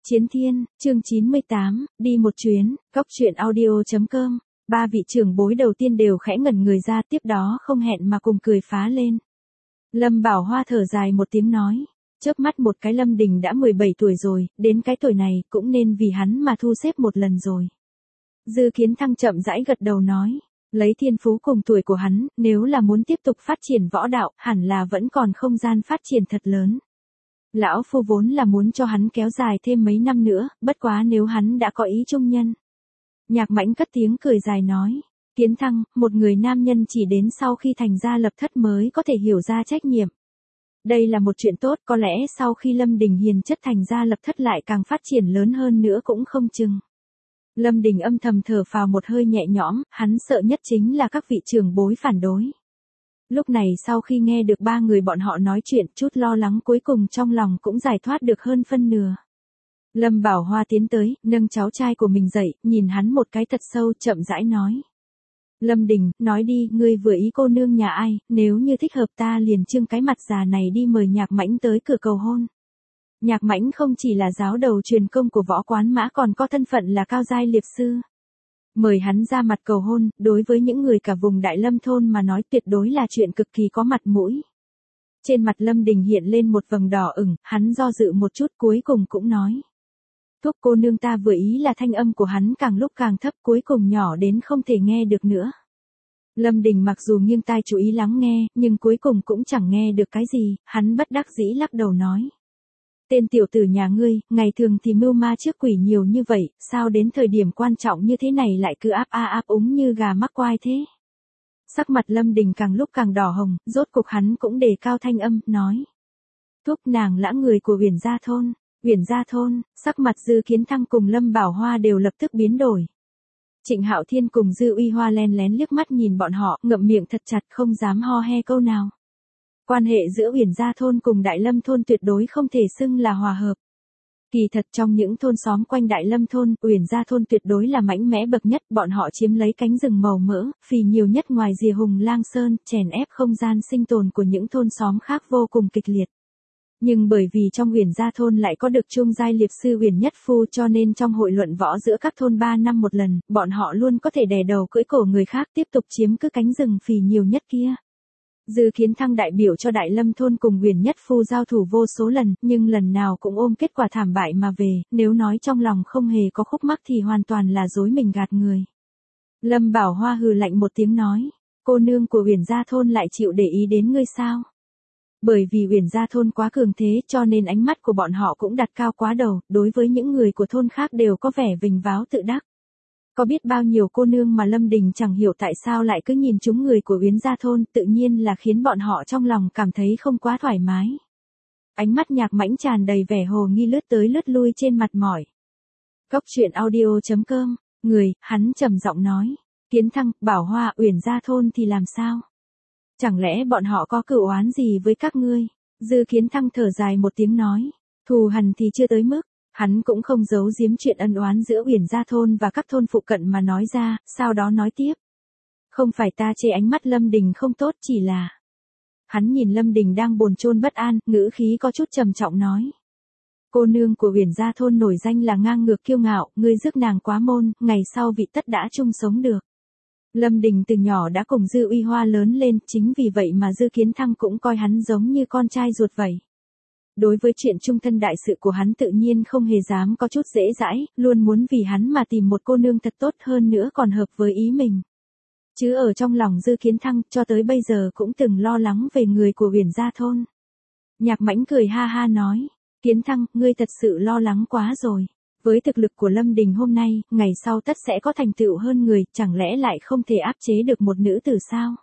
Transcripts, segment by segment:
Chiến Thiên, chương 98, đi một chuyến, góc truyện audio.com. Ba vị trưởng bối đầu tiên đều khẽ ngẩn người ra, tiếp đó không hẹn mà cùng cười phá lên. Lâm Bảo Hoa thở dài một tiếng nói, chớp mắt một cái Lâm Đình đã 17 tuổi rồi, đến cái tuổi này cũng nên vì hắn mà thu xếp một lần rồi. Dư Kiến Thăng chậm rãi gật đầu nói, lấy thiên phú cùng tuổi của hắn, nếu là muốn tiếp tục phát triển võ đạo, hẳn là vẫn còn không gian phát triển thật lớn. Lão phu vốn là muốn cho hắn kéo dài thêm mấy năm nữa, bất quá nếu hắn đã có ý trung nhân. Nhạc Mãnh cất tiếng cười dài nói, Kiến Thăng, một người nam nhân chỉ đến sau khi thành gia lập thất mới có thể hiểu ra trách nhiệm. Đây là một chuyện tốt, có lẽ sau khi Lâm Đình hiền chất thành gia lập thất lại càng phát triển lớn hơn nữa cũng không chừng. Lâm Đình âm thầm thở phào một hơi nhẹ nhõm, hắn sợ nhất chính là các vị trưởng bối phản đối. Lúc này sau khi nghe được ba người bọn họ nói chuyện, chút lo lắng cuối cùng trong lòng cũng giải thoát được hơn phân nửa. Lâm Bảo Hoa tiến tới, nâng cháu trai của mình dậy, nhìn hắn một cái thật sâu, chậm rãi nói. Lâm Đình, nói đi, ngươi vừa ý cô nương nhà ai, nếu như thích hợp ta liền trưng cái mặt già này đi mời Nhạc Mãnh tới cửa cầu hôn. Nhạc Mãnh không chỉ là giáo đầu truyền công của võ quán mã còn có thân phận là cao giai liệp sư. Mời hắn ra mặt cầu hôn, đối với những người cả vùng Đại Lâm thôn mà nói tuyệt đối là chuyện cực kỳ có mặt mũi. Trên mặt Lâm Đình hiện lên một vầng đỏ ửng, hắn do dự một chút cuối cùng cũng nói. Thúc cô nương ta vừa ý là thanh âm của hắn càng lúc càng thấp cuối cùng nhỏ đến không thể nghe được nữa. Lâm Đình mặc dù nghiêng tai chú ý lắng nghe, nhưng cuối cùng cũng chẳng nghe được cái gì, hắn bất đắc dĩ lắc đầu nói. Tên tiểu tử nhà ngươi, ngày thường thì mưu ma trước quỷ nhiều như vậy, sao đến thời điểm quan trọng như thế này lại cứ áp úng như gà mắc quai thế? Sắc mặt Lâm Đình càng lúc càng đỏ hồng, rốt cục hắn cũng đề cao thanh âm, nói. Thúc nàng lã người của Uyển Gia thôn. Uyển Gia thôn, sắc mặt Dư Kiến Thăng cùng Lâm Bảo Hoa đều lập tức biến đổi. Trịnh Hạo Thiên cùng Dư Uy Hoa len lén liếc mắt nhìn bọn họ, ngậm miệng thật chặt không dám ho he câu nào. Quan hệ giữa Uyển Gia thôn cùng Đại Lâm thôn tuyệt đối không thể xưng là hòa hợp. Kỳ thật trong những thôn xóm quanh Đại Lâm thôn, Uyển Gia thôn tuyệt đối là mãnh mẽ bậc nhất, bọn họ chiếm lấy cánh rừng màu mỡ, phì nhiều nhất ngoài rìa Hùng Lang Sơn, chèn ép không gian sinh tồn của những thôn xóm khác vô cùng kịch liệt. Nhưng bởi vì trong Uyển Gia thôn lại có được trung giai liệp sư Uyển Nhất Phu cho nên trong hội luận võ giữa các thôn 3 năm một lần, bọn họ luôn có thể đè đầu cưỡi cổ người khác tiếp tục chiếm cứ cánh rừng phì nhiều nhất kia. Dư Kiến Thăng đại biểu cho Đại Lâm thôn cùng Uyển Nhất Phu giao thủ vô số lần, nhưng lần nào cũng ôm kết quả thảm bại mà về, nếu nói trong lòng không hề có khúc mắc thì hoàn toàn là dối mình gạt người. Lâm Bảo Hoa hừ lạnh một tiếng nói, cô nương của Uyển Gia thôn lại chịu để ý đến ngươi sao? Bởi vì Uyển Gia thôn quá cường thế cho nên ánh mắt của bọn họ cũng đặt cao quá đầu, đối với những người của thôn khác đều có vẻ vinh váo tự đắc. Có biết bao nhiêu cô nương mà Lâm Đình chẳng hiểu tại sao lại cứ nhìn chúng người của Uyển Gia thôn, tự nhiên là khiến bọn họ trong lòng cảm thấy không quá thoải mái. Ánh mắt Nhạc Mãnh tràn đầy vẻ hồ nghi lướt tới lướt lui trên mặt mỏi. Góc truyện audio.com, hắn trầm giọng nói, Kiến Thăng, Bảo Hoa, Uyển Gia thôn thì làm sao? Chẳng lẽ bọn họ có cửu oán gì với các ngươi? Dư Kiến Thăng thở dài một tiếng nói, thù hằn thì chưa tới mức. Hắn cũng không giấu giếm chuyện ân oán giữa Uyển Gia thôn và các thôn phụ cận mà nói ra, sau đó nói tiếp. Không phải ta chê ánh mắt Lâm Đình không tốt, chỉ là. Hắn nhìn Lâm Đình đang bồn chồn bất an, ngữ khí có chút trầm trọng nói. Cô nương của Uyển Gia thôn nổi danh là ngang ngược kiêu ngạo, ngươi rước nàng quá môn, ngày sau vị tất đã chung sống được. Lâm Đình từ nhỏ đã cùng Dư Uy Hoa lớn lên, chính vì vậy mà Dư Kiến Thăng cũng coi hắn giống như con trai ruột vậy. Đối với chuyện chung thân đại sự của hắn tự nhiên không hề dám có chút dễ dãi, luôn muốn vì hắn mà tìm một cô nương thật tốt hơn nữa còn hợp với ý mình. Chứ ở trong lòng Dư Kiến Thăng cho tới bây giờ cũng từng lo lắng về người của Uyển Gia thôn. Nhạc Mãnh cười ha ha nói, Kiến Thăng, ngươi thật sự lo lắng quá rồi. Với thực lực của Lâm Đình hôm nay, ngày sau tất sẽ có thành tựu hơn người, chẳng lẽ lại không thể áp chế được một nữ tử sao?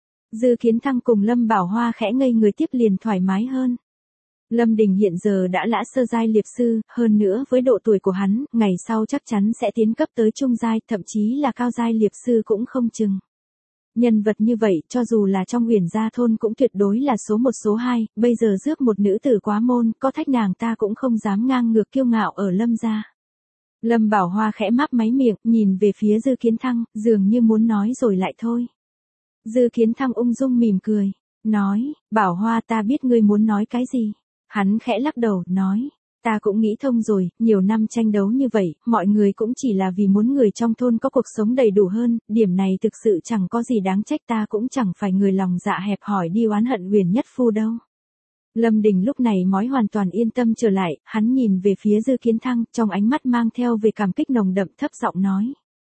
Dư Kiến Thăng cùng Lâm Bảo Hoa khẽ ngây người tiếp liền thoải mái hơn. Lâm Đình hiện giờ đã lã sơ giai liệp sư, hơn nữa với độ tuổi của hắn, ngày sau chắc chắn sẽ tiến cấp tới trung giai, thậm chí là cao giai liệp sư cũng không chừng. Nhân vật như vậy, cho dù là trong Uyển Gia thôn cũng tuyệt đối là số 1 số 2, bây giờ rước một nữ tử quá môn, có thách nàng ta cũng không dám ngang ngược kiêu ngạo ở Lâm gia. Lâm Bảo Hoa khẽ máp máy miệng, nhìn về phía Dư Kiến Thăng, dường như muốn nói rồi lại thôi. Dư Kiến Thăng ung dung mỉm cười, nói, Bảo Hoa ta biết ngươi muốn nói cái gì. Hắn khẽ lắc đầu, nói, Ta cũng nghĩ thông rồi, nhiều năm tranh đấu như vậy, mọi người cũng chỉ là vì muốn người trong thôn có cuộc sống đầy đủ hơn, điểm này thực sự chẳng có gì đáng trách, ta cũng chẳng phải người lòng dạ hẹp hòi đi oán hận Uyển Nhất Phu đâu. Lâm Đình lúc này mới hoàn toàn yên tâm trở lại, hắn nhìn về phía Dư Kiến Thăng, trong ánh mắt mang theo về cảm kích nồng đậm, thấp giọng nói.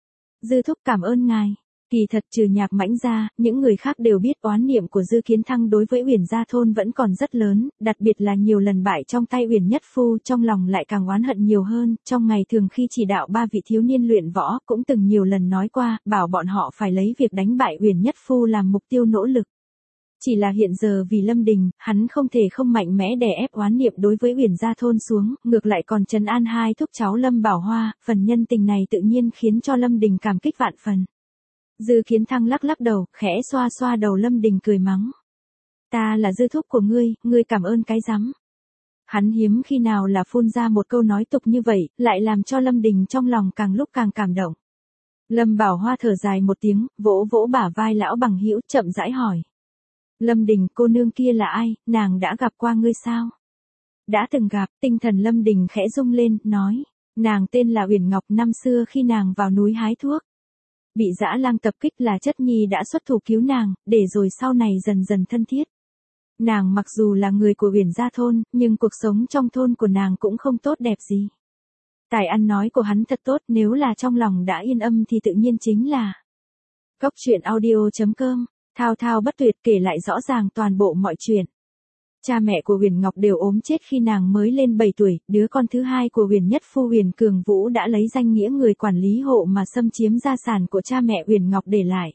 Dư thúc cảm ơn ngài. Kỳ thật trừ Nhạc Mãnh ra, những người khác đều biết oán niệm của Dư Kiến Thăng đối với Uyển gia thôn vẫn còn rất lớn, đặc biệt là nhiều lần bại trong tay Uyển Nhất Phu, trong lòng lại càng oán hận nhiều hơn, trong ngày thường khi chỉ đạo 3 vị thiếu niên luyện võ, cũng từng nhiều lần nói qua, bảo bọn họ phải lấy việc đánh bại Uyển Nhất Phu làm mục tiêu nỗ lực. Chỉ là hiện giờ vì Lâm Đình, hắn không thể không mạnh mẽ đè ép oán niệm đối với Uyển gia thôn xuống, ngược lại còn trấn an hai thúc cháu Lâm Bảo Hoa, phần nhân tình này tự nhiên khiến cho Lâm Đình cảm kích vạn phần. Dư Kiến Thăng lắc lắc đầu, khẽ xoa xoa đầu Lâm Đình cười mắng. Ta là dư thúc của ngươi cảm ơn cái rắm. Hắn hiếm khi nào là phun ra một câu nói tục như vậy, lại làm cho Lâm Đình trong lòng càng lúc càng cảm động. Lâm Bảo Hoa thở dài một tiếng, vỗ vỗ bả vai lão bằng hữu, chậm rãi hỏi. Lâm Đình, cô nương kia là ai, nàng đã gặp qua ngươi sao? Đã từng gặp, tinh thần Lâm Đình khẽ rung lên, nói. Nàng tên là Uyển Ngọc, năm xưa khi nàng vào núi hái thuốc. Bị dã lang tập kích là chất nhi đã xuất thủ cứu nàng, để rồi sau này dần dần thân thiết. Nàng mặc dù là người của Uyển gia thôn, nhưng cuộc sống trong thôn của nàng cũng không tốt đẹp gì. Tài ăn nói của hắn thật tốt, nếu là trong lòng đã yên âm thì tự nhiên chính là. Cốc truyện audio.com, thao thao bất tuyệt kể lại rõ ràng toàn bộ mọi chuyện. Cha mẹ của Uyển Ngọc đều ốm chết khi nàng mới lên 7 tuổi, đứa con thứ hai của Uyển Nhất Phu Uyển Cường Vũ đã lấy danh nghĩa người quản lý hộ mà xâm chiếm gia sản của cha mẹ Uyển Ngọc để lại.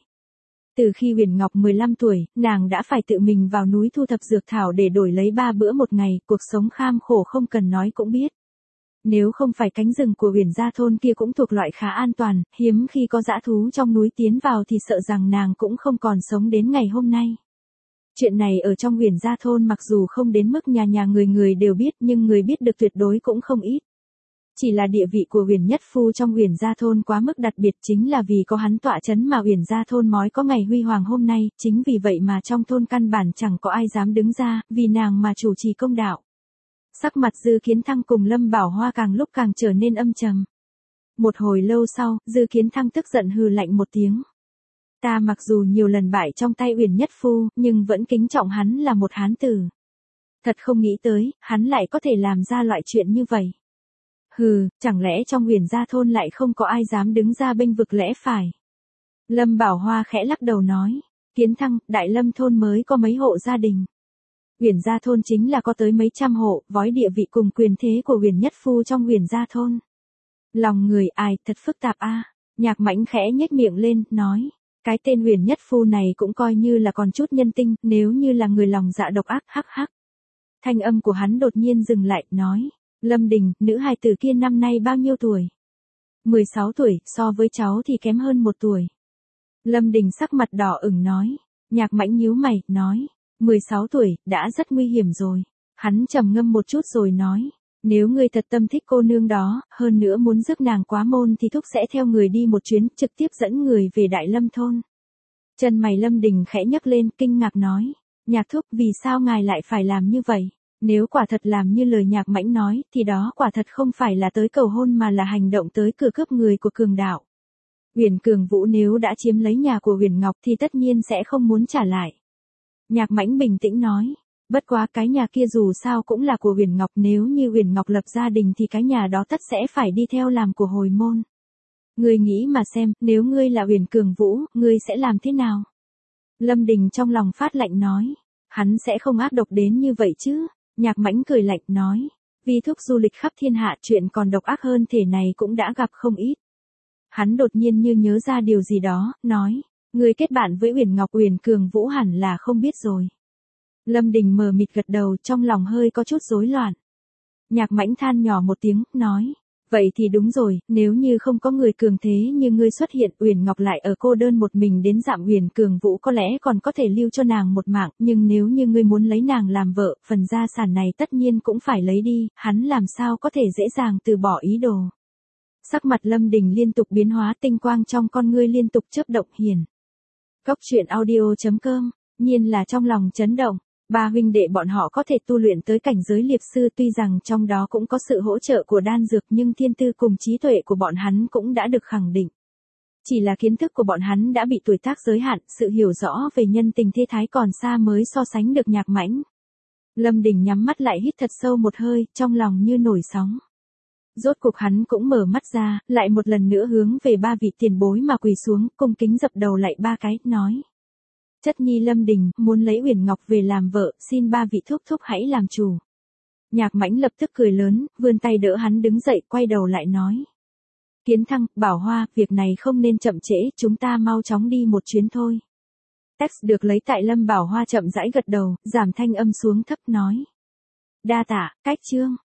Từ khi Uyển Ngọc 15 tuổi, nàng đã phải tự mình vào núi thu thập dược thảo để đổi lấy 3 bữa một ngày, cuộc sống kham khổ không cần nói cũng biết. Nếu không phải cánh rừng của Uyển gia thôn kia cũng thuộc loại khá an toàn, hiếm khi có dã thú trong núi tiến vào thì sợ rằng nàng cũng không còn sống đến ngày hôm nay. Chuyện này ở trong Uyển gia thôn mặc dù không đến mức nhà nhà người người đều biết, nhưng người biết được tuyệt đối cũng không ít. Chỉ là địa vị của Uyển Nhất Phu trong Uyển gia thôn quá mức đặc biệt, chính là vì có hắn tọa chấn mà Uyển gia thôn mới có ngày huy hoàng hôm nay, chính vì vậy mà trong thôn căn bản chẳng có ai dám đứng ra, vì nàng mà chủ trì công đạo. Sắc mặt Dư Kiến Thăng cùng Lâm Bảo Hoa càng lúc càng trở nên âm trầm. Một hồi lâu sau, Dư Kiến Thăng tức giận hừ lạnh một tiếng. Ta mặc dù nhiều lần bại trong tay Uyển Nhất Phu, nhưng vẫn kính trọng hắn là một hán tử. Thật không nghĩ tới, hắn lại có thể làm ra loại chuyện như vậy. Hừ, chẳng lẽ trong Uyển gia thôn lại không có ai dám đứng ra bênh vực lẽ phải. Lâm Bảo Hoa khẽ lắc đầu nói. Kiến Thăng, Đại Lâm thôn mới có mấy hộ gia đình. Uyển gia thôn chính là có tới mấy trăm hộ, vói địa vị cùng quyền thế của Uyển Nhất Phu trong Uyển gia thôn. Lòng người ai, thật phức tạp a. Nhạc Mãnh khẽ nhếch miệng lên, nói. Cái tên Uyển Nhất Phu này cũng coi như là còn chút nhân tinh, nếu như là người lòng dạ độc ác, hắc hắc. Thanh âm của hắn đột nhiên dừng lại, nói. Lâm Đình, nữ hài tử kia năm nay bao nhiêu tuổi? 16 tuổi, so với cháu thì kém hơn 1 tuổi. Lâm Đình sắc mặt đỏ ửng nói. Nhạc Mãnh nhíu mày, nói. 16 tuổi, đã rất nguy hiểm rồi. Hắn trầm ngâm một chút rồi nói. Nếu ngươi thật tâm thích cô nương đó, hơn nữa muốn rước nàng quá môn thì thúc sẽ theo người đi một chuyến, trực tiếp dẫn người về Đại Lâm thôn. Chân mày Lâm Đình khẽ nhấc lên, kinh ngạc nói. Nhạc thúc, vì sao ngài lại phải làm như vậy? Nếu quả thật làm như lời Nhạc Mãnh nói, thì đó quả thật không phải là tới cầu hôn mà là hành động tới cửa cướp người của cường đạo. Uyển Cường Vũ nếu đã chiếm lấy nhà của Uyển Ngọc thì tất nhiên sẽ không muốn trả lại. Nhạc Mãnh bình tĩnh nói. Bất quá cái nhà kia dù sao cũng là của Uyển Ngọc, nếu như Uyển Ngọc lập gia đình thì cái nhà đó tất sẽ phải đi theo làm của hồi môn. Ngươi nghĩ mà xem, nếu ngươi là Uyển Cường Vũ, ngươi sẽ làm thế nào? Lâm Đình trong lòng phát lạnh nói. Hắn sẽ không ác độc đến như vậy chứ. Nhạc Mãnh cười lạnh nói. Vì thúc du lịch khắp thiên hạ, chuyện còn độc ác hơn thể này cũng đã gặp không ít. Hắn đột nhiên như nhớ ra điều gì đó, nói. Ngươi kết bạn với Uyển Ngọc, Uyển Cường Vũ hẳn là không biết rồi. Lâm Đình mờ mịt gật đầu, trong lòng hơi có chút rối loạn. Nhạc Mãnh than nhỏ một tiếng, nói. Vậy thì đúng rồi, nếu như không có người cường thế như ngươi xuất hiện, Uyển Ngọc lại ở cô đơn một mình đến dạm Uyển Cường Vũ có lẽ còn có thể lưu cho nàng một mạng, nhưng nếu như ngươi muốn lấy nàng làm vợ, phần gia sản này tất nhiên cũng phải lấy đi, hắn làm sao có thể dễ dàng từ bỏ ý đồ. Sắc mặt Lâm Đình liên tục biến hóa, tinh quang trong con ngươi liên tục chớp động hiền. Cốc truyện audio.com, nhiên là trong lòng chấn động. Ba huynh đệ bọn họ có thể tu luyện tới cảnh giới liệp sư, tuy rằng trong đó cũng có sự hỗ trợ của đan dược, nhưng thiên tư cùng trí tuệ của bọn hắn cũng đã được khẳng định. Chỉ là kiến thức của bọn hắn đã bị tuổi tác giới hạn, sự hiểu rõ về nhân tình thế thái còn xa mới so sánh được Nhạc Mãnh. Lâm Đình nhắm mắt lại hít thật sâu một hơi, trong lòng như nổi sóng. Rốt cuộc hắn cũng mở mắt ra, lại một lần nữa hướng về ba vị tiền bối mà quỳ xuống, cung kính dập đầu lại ba cái, nói. Chất nhi Lâm Đình, muốn lấy Uyển Ngọc về làm vợ, xin ba vị thúc thúc hãy làm chủ. Nhạc Mãnh lập tức cười lớn, vươn tay đỡ hắn đứng dậy, quay đầu lại nói. Kiến Thăng, Bảo Hoa, việc này không nên chậm trễ, chúng ta mau chóng đi một chuyến thôi. Text được lấy tại Lâm Bảo Hoa chậm rãi gật đầu, giảm thanh âm xuống thấp nói. Đa tạ, Cách Trương.